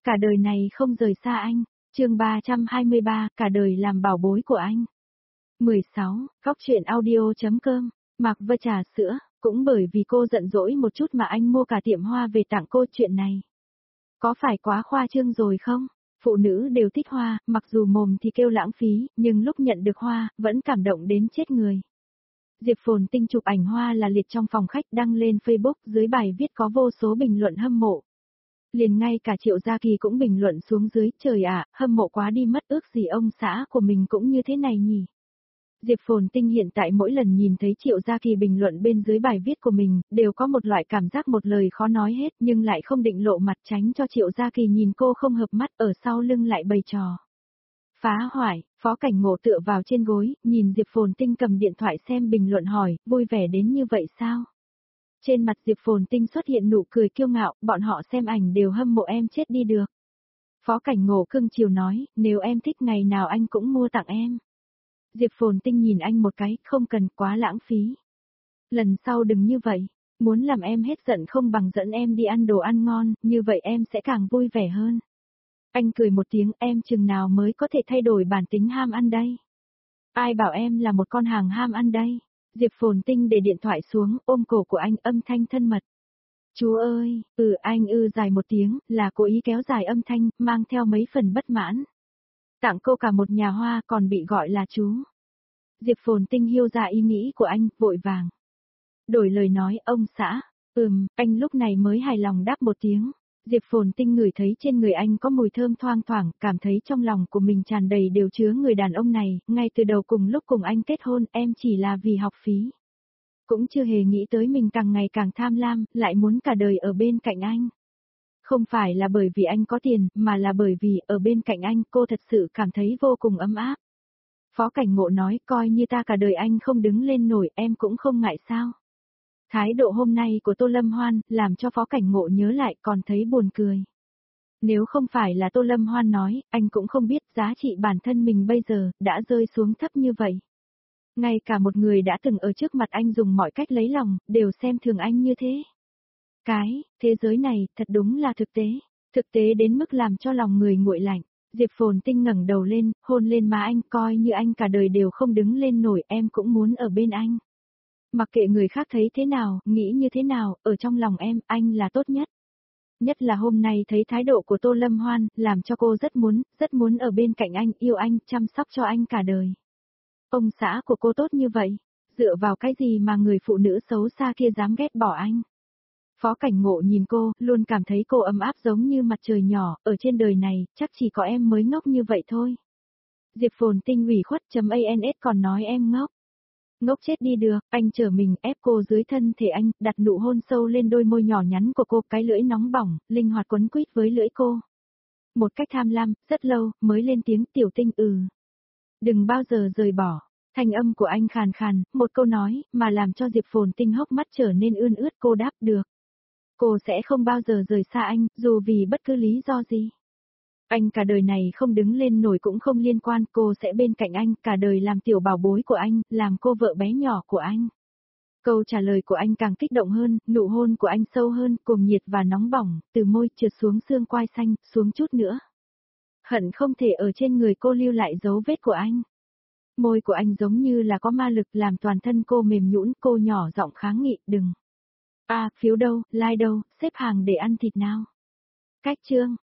cả đời này không rời xa anh. Chương 323, cả đời làm bảo bối của anh. 16, Góc truyện audio.com. Mặc Vơ trà sữa, cũng bởi vì cô giận dỗi một chút mà anh mua cả tiệm hoa về tặng cô. Chuyện này có phải quá khoa trương rồi không? Phụ nữ đều thích hoa, mặc dù mồm thì kêu lãng phí, nhưng lúc nhận được hoa, vẫn cảm động đến chết người. Diệp Phồn Tinh chụp ảnh hoa là liệt trong phòng khách đăng lên Facebook, dưới bài viết có vô số bình luận hâm mộ. Liền ngay cả Triệu Gia Kỳ cũng bình luận xuống dưới, trời ạ, hâm mộ quá đi mất, ước gì ông xã của mình cũng như thế này nhỉ. Diệp Phồn Tinh hiện tại mỗi lần nhìn thấy Triệu Gia Kỳ bình luận bên dưới bài viết của mình, đều có một loại cảm giác một lời khó nói hết, nhưng lại không định lộ mặt tránh cho Triệu Gia Kỳ nhìn cô không hợp mắt, ở sau lưng lại bày trò phá hoại. Phó Cảnh Ngộ tựa vào trên gối, nhìn Diệp Phồn Tinh cầm điện thoại xem bình luận hỏi, vui vẻ đến như vậy sao? Trên mặt Diệp Phồn Tinh xuất hiện nụ cười kiêu ngạo, bọn họ xem ảnh đều hâm mộ em chết đi được. Phó Cảnh Ngộ cưng chiều nói, nếu em thích ngày nào anh cũng mua tặng em. Diệp Phồn Tinh nhìn anh một cái, không cần, quá lãng phí. Lần sau đừng như vậy, muốn làm em hết giận không bằng dẫn em đi ăn đồ ăn ngon, như vậy em sẽ càng vui vẻ hơn. Anh cười một tiếng, em chừng nào mới có thể thay đổi bản tính ham ăn đây? Ai bảo em là một con hàng ham ăn đây? Diệp Phồn Tinh để điện thoại xuống, ôm cổ của anh, âm thanh thân mật. Chú ơi, anh dài một tiếng, là cố ý kéo dài âm thanh, mang theo mấy phần bất mãn. Tặng cô cả một nhà hoa còn bị gọi là chú. Diệp Phồn Tinh hiểu ra ý nghĩ của anh, vội vàng đổi lời nói, ông xã. Anh lúc này mới hài lòng đáp một tiếng. Diệp Phồn Tinh ngửi thấy trên người anh có mùi thơm thoang thoảng, cảm thấy trong lòng của mình tràn đầy đều chứa người đàn ông này, ngay từ đầu cùng lúc cùng anh kết hôn, em chỉ là vì học phí. Cũng chưa hề nghĩ tới mình càng ngày càng tham lam, lại muốn cả đời ở bên cạnh anh. Không phải là bởi vì anh có tiền, mà là bởi vì ở bên cạnh anh cô thật sự cảm thấy vô cùng ấm áp. Phó Cảnh Ngộ nói, coi như ta cả đời anh không đứng lên nổi, em cũng không ngại sao. Thái độ hôm nay của Tô Lâm Hoan, làm cho Phó Cảnh Ngộ nhớ lại còn thấy buồn cười. Nếu không phải là Tô Lâm Hoan nói, anh cũng không biết giá trị bản thân mình bây giờ, đã rơi xuống thấp như vậy. Ngay cả một người đã từng ở trước mặt anh dùng mọi cách lấy lòng, đều xem thường anh như thế. Thế giới này, thật đúng là thực tế đến mức làm cho lòng người nguội lạnh. Diệp Phồn Tinh ngẩng đầu lên, hôn lên má anh, coi như anh cả đời đều không đứng lên nổi, em cũng muốn ở bên anh. Mặc kệ người khác thấy thế nào, nghĩ như thế nào, ở trong lòng em, anh là tốt nhất. Nhất là hôm nay thấy thái độ của Tô Lâm Hoan, làm cho cô rất muốn ở bên cạnh anh, yêu anh, chăm sóc cho anh cả đời. Ông xã của cô tốt như vậy, dựa vào cái gì mà người phụ nữ xấu xa kia dám ghét bỏ anh? Phó Cảnh Ngộ nhìn cô, luôn cảm thấy cô ấm áp giống như mặt trời nhỏ, ở trên đời này, chắc chỉ có em mới ngốc như vậy thôi. Diệp Phồn Tinh ủy khuất.ans còn nói em ngốc. Ngốc chết đi được, anh trở mình ép cô dưới thân thể anh, đặt nụ hôn sâu lên đôi môi nhỏ nhắn của cô, cái lưỡi nóng bỏng, linh hoạt quấn quýt với lưỡi cô. Một cách tham lam, rất lâu, mới lên tiếng Tiểu Tinh. Đừng bao giờ rời bỏ. Thanh âm của anh khàn khàn, một câu nói, mà làm cho Diệp Phồn Tinh hốc mắt trở nên ươn ướt. Cô đáp được. Cô sẽ không bao giờ rời xa anh, dù vì bất cứ lý do gì. Anh cả đời này không đứng lên nổi cũng không liên quan, cô sẽ bên cạnh anh, cả đời làm tiểu bảo bối của anh, làm cô vợ bé nhỏ của anh. Câu trả lời của anh càng kích động hơn, nụ hôn của anh sâu hơn, cùng nhiệt và nóng bỏng, từ môi trượt xuống xương quai xanh, xuống chút nữa. Hận không thể ở trên người cô lưu lại dấu vết của anh. Môi của anh giống như là có ma lực làm toàn thân cô mềm nhũn, cô nhỏ giọng kháng nghị, đừng. Phiếu đâu, like đâu, xếp hàng để ăn thịt nào. Cách chương.